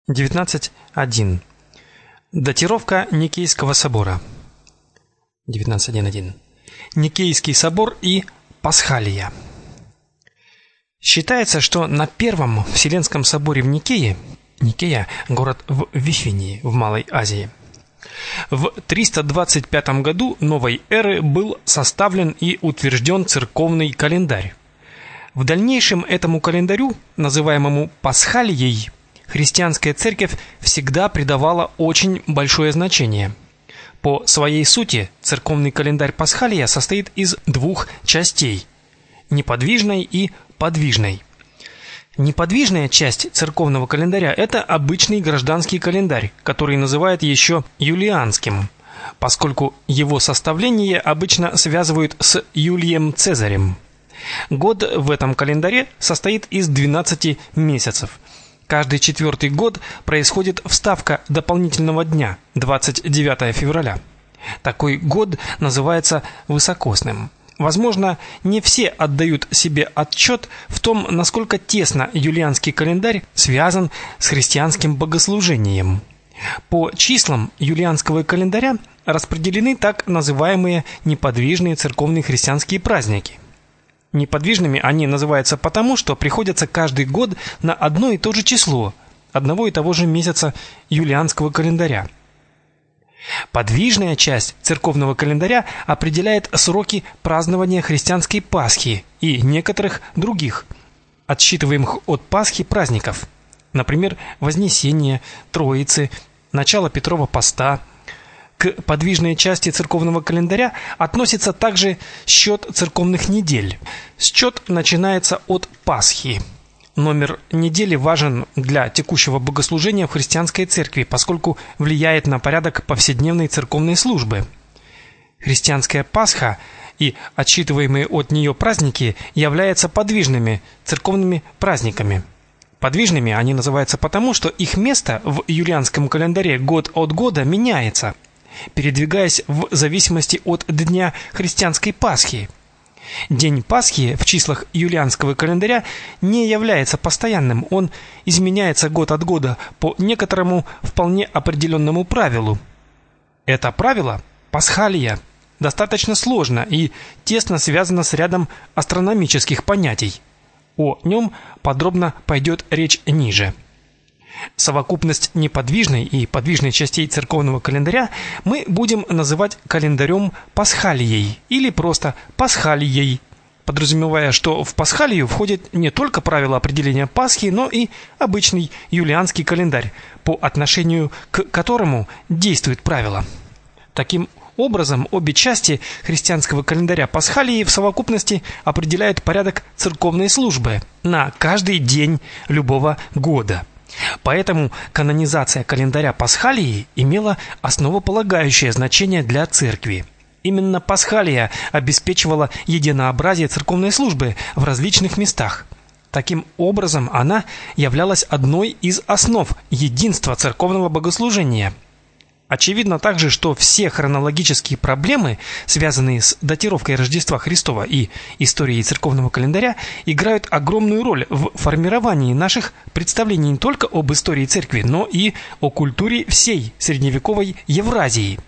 19.1. Датировка Никейского собора. 19.1.1. Никейский собор и Пасхалия. Считается, что на Первом Вселенском соборе в Никее, Никея – город в Вифинии, в Малой Азии, в 325 году новой эры был составлен и утвержден церковный календарь. В дальнейшем этому календарю, называемому Пасхалией, христианская церковь всегда придавала очень большое значение. По своей сути, церковный календарь Пасхалия состоит из двух частей – неподвижной и подвижной. Неподвижная часть церковного календаря – это обычный гражданский календарь, который называют еще юлианским, поскольку его составление обычно связывают с Юлием Цезарем. Год в этом календаре состоит из 12 месяцев. Каждый четвертый год происходит вставка дополнительного дня, 29 февраля. Такой год называется высокосным. Возможно, не все отдают себе отчет в том, насколько тесно юлианский календарь связан с христианским богослужением. По числам юлианского календаря распределены так называемые неподвижные церковные христианские праздники. Неподвижными они называются потому, что приходятся каждый год на одно и то же число, одного и того же месяца юлианского календаря. Подвижная часть церковного календаря определяет сроки празднования христианской Пасхи и некоторых других, отсчитываемых от Пасхи праздников, например, Вознесения, Троицы, начало Петрова поста. К подвижной части церковного календаря относится также счет церковных недель. Счет начинается от Пасхи. Номер недели важен для текущего богослужения в христианской церкви, поскольку влияет на порядок повседневной церковной службы. Христианская Пасха и отсчитываемые от нее праздники являются подвижными церковными праздниками. Подвижными они называются потому, что их место в юлианском календаре год от года меняется, передвигаясь в зависимости от дня христианской Пасхи. День Пасхи в числах юлианского календаря не является постоянным, он изменяется год от года по некоторому вполне определенному правилу. Это правило, Пасхалия, достаточно сложно и тесно связано с рядом астрономических понятий. О нем подробно пойдет речь ниже. Совокупность неподвижной и подвижной частей церковного календаря мы будем называть календарем Пасхалией или просто Пасхалией, подразумевая, что в Пасхалию входит не только правило определения Пасхи, но и обычный юлианский календарь, по отношению к которому действует правило. Таким образом, обе части христианского календаря Пасхалии в совокупности определяют порядок церковной службы на каждый день любого года. Поэтому канонизация календаря Пасхалии имела основополагающее значение для церкви. Именно Пасхалия обеспечивала единообразие церковной службы в различных местах. Таким образом, она являлась одной из основ единства церковного богослужения. Очевидно также, что все хронологические проблемы, связанные с датировкой Рождества Христова и историей церковного календаря, играют огромную роль в формировании наших представлений не только об истории церкви, но и о культуре всей средневековой Евразии.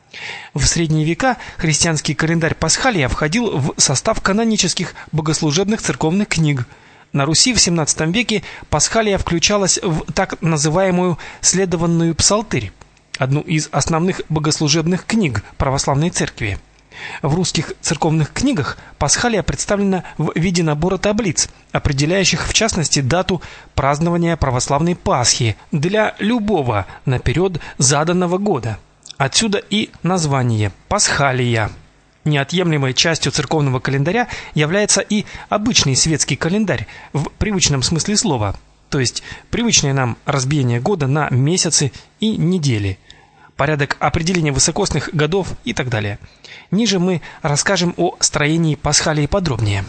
В средние века христианский календарь Пасхалия входил в состав канонических богослужебных церковных книг. На Руси в XVII веке Пасхалия включалась в так называемую следованную псалтырь, одну из основных богослужебных книг православной церкви. В русских церковных книгах Пасхалия представлена в виде набора таблиц, определяющих в частности дату празднования православной Пасхи для любого наперед заданного года. Отсюда и название Пасхалия. Неотъемлемой частью церковного календаря является и обычный светский календарь в привычном смысле слова, то есть привычное нам разбиение года на месяцы и недели, порядок определения высокосных годов и так далее. Ниже мы расскажем о строении Пасхалии подробнее.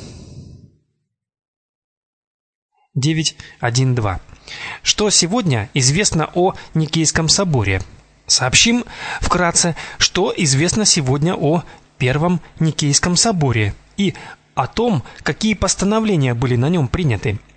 9.1.2. Что сегодня известно о Никейском соборе? Сообщим вкратце, что известно сегодня о Первом Никейском соборе и о том, какие постановления были на нем приняты.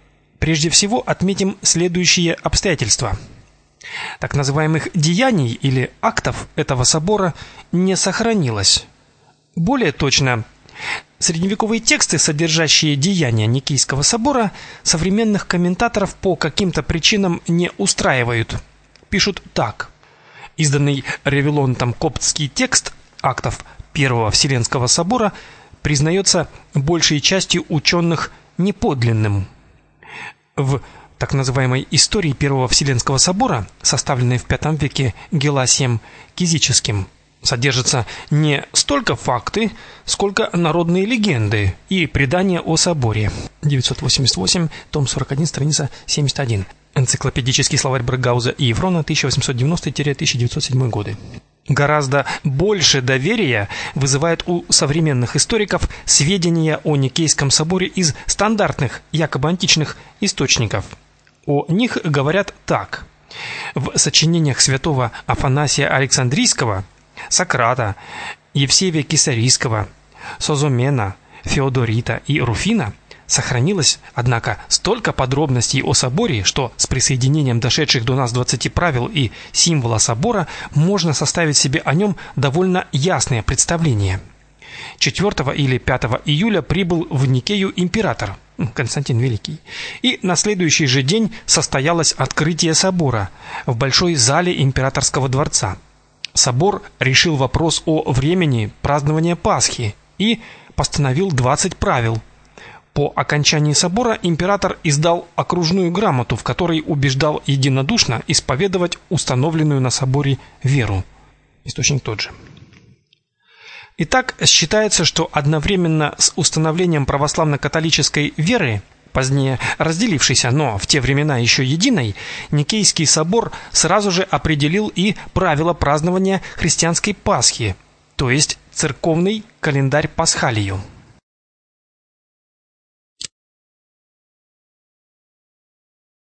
прежде всего отметим следующие обстоятельства. Так называемых деяний или актов этого собора не сохранилось. Более точно, средневековые тексты, содержащие деяния Никейского собора, современных комментаторов по каким-то причинам не устраивают. Пишут так: изданный Ревелонтом коптский текст актов Первого Вселенского собора признается большей частью ученых неподлинным. В так называемой истории Первого Вселенского собора, составленной в V веке Геласием Кизическим, содержатся не столько факты, сколько народные легенды и предания о соборе. 988, том 41, страница 71. Энциклопедический словарь Брегауза и Ефрона, 1890-1907 годы. Гораздо больше доверия вызывает у современных историков сведения о Никейском соборе из стандартных, якобы античных источников. О них говорят так: в сочинениях святого Афанасия Александрийского, Сократа, Евсевия Кесарийского, Созомена, Феодорита и Руфина сохранилось, однако, столько подробностей о соборе, что с присоединением дошедших до нас 20 правил и символа собора можно составить себе о нем довольно ясное представление. 4 или 5 июля прибыл в Никею император Константин Великий, и на следующий же день состоялось открытие собора в большой зале императорского дворца. Собор решил вопрос о времени празднования Пасхи и постановил 20 правил. По окончании собора император издал окружную грамоту, в которой убеждал единодушно исповедовать установленную на соборе веру. Источник тот же. Итак, считается, что одновременно с установлением православно-католической веры, позднее разделившейся, но в те времена еще единой, Никейский собор сразу же определил и правила празднования христианской Пасхи, то есть церковный календарь Пасхалию.